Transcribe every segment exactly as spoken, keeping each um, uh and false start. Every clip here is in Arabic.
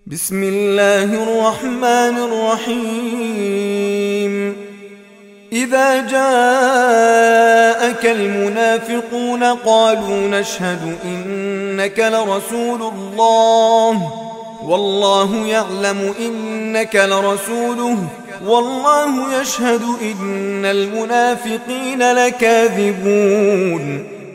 بسم الله الرحمن الرحيم. إذا جاءك المنافقون قالوا نشهد إنك لرسول الله والله يعلم إنك لرسوله والله يشهد إن المنافقين لكاذبون.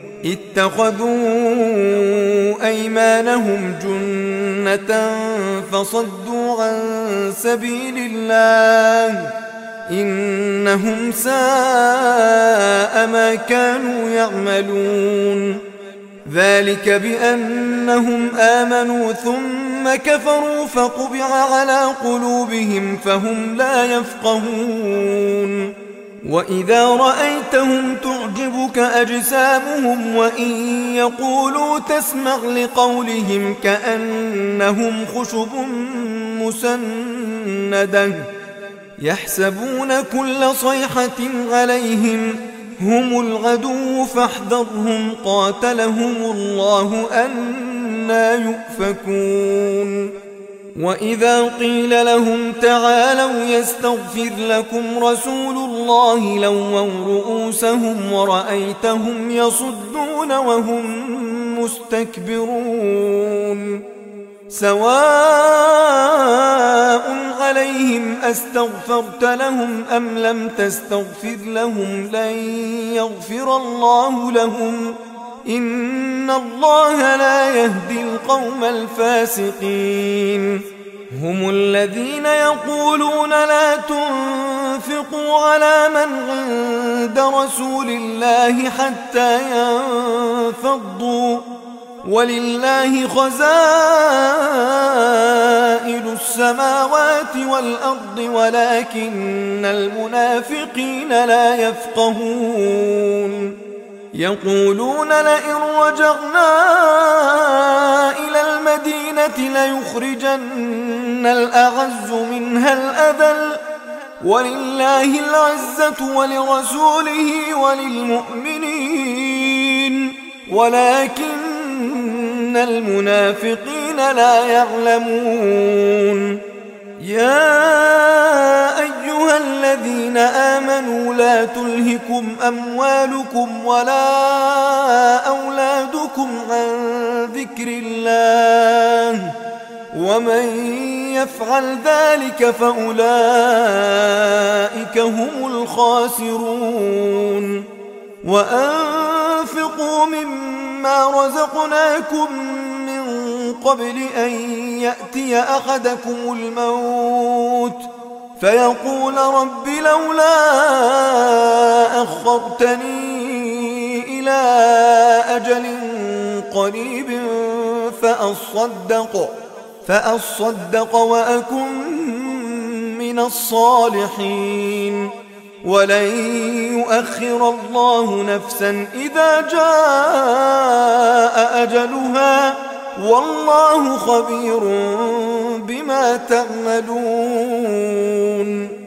اتخذوا أيمانهم جنة فصدوا عن سبيل الله إنهم ساء ما كانوا يعملون. ذلك بأنهم آمنوا ثم كفروا فطبع على قلوبهم فهم لا يفقهون. وإذا رأيتهم تعجبك أجسامهم وإن يقولوا تسمع لقولهم كأنهم خشب مسندة يحسبون كل صيحة عليهم هم العدو فاحذرهم قاتلهم الله أنى يؤفكون. وإذا قيل لهم تعالوا يستغفر لكم رسول الله لووا رؤوسهم ورأيتهم يصدون وهم مستكبرون. سواء عليهم أستغفرت لهم أم لم تستغفر لهم لن يغفر الله لهم إن الله لا يهدي القوم الفاسقين. هم الذين يقولون لا تنفقوا على من عند رسول الله حتى ينفضوا ولله خزائن السماوات والأرض ولكن المنافقين لا يفقهون. يقولون لئن رجعنا إلى المدينة ليخرجن الأعز منها الأذل ولله العزة ولرسوله وللمؤمنين ولكن المنافقين لا يعلمون. يا أيها الذين آمنوا لا تلهكم أموالكم ولا أولادكم عن ذكر الله ومن يفعل ذلك فأولئك هم الخاسرون. وأنفقوا مما رزقناكم من قبل أن يأتي أحدكم الموت فيقول رب لولا أخرتني إلى أجل قريب فأصدق, فأصدق وأكن من الصالحين ولن يؤخر الله نفسا إذا جاء أجلها والله خبير بما تعملون.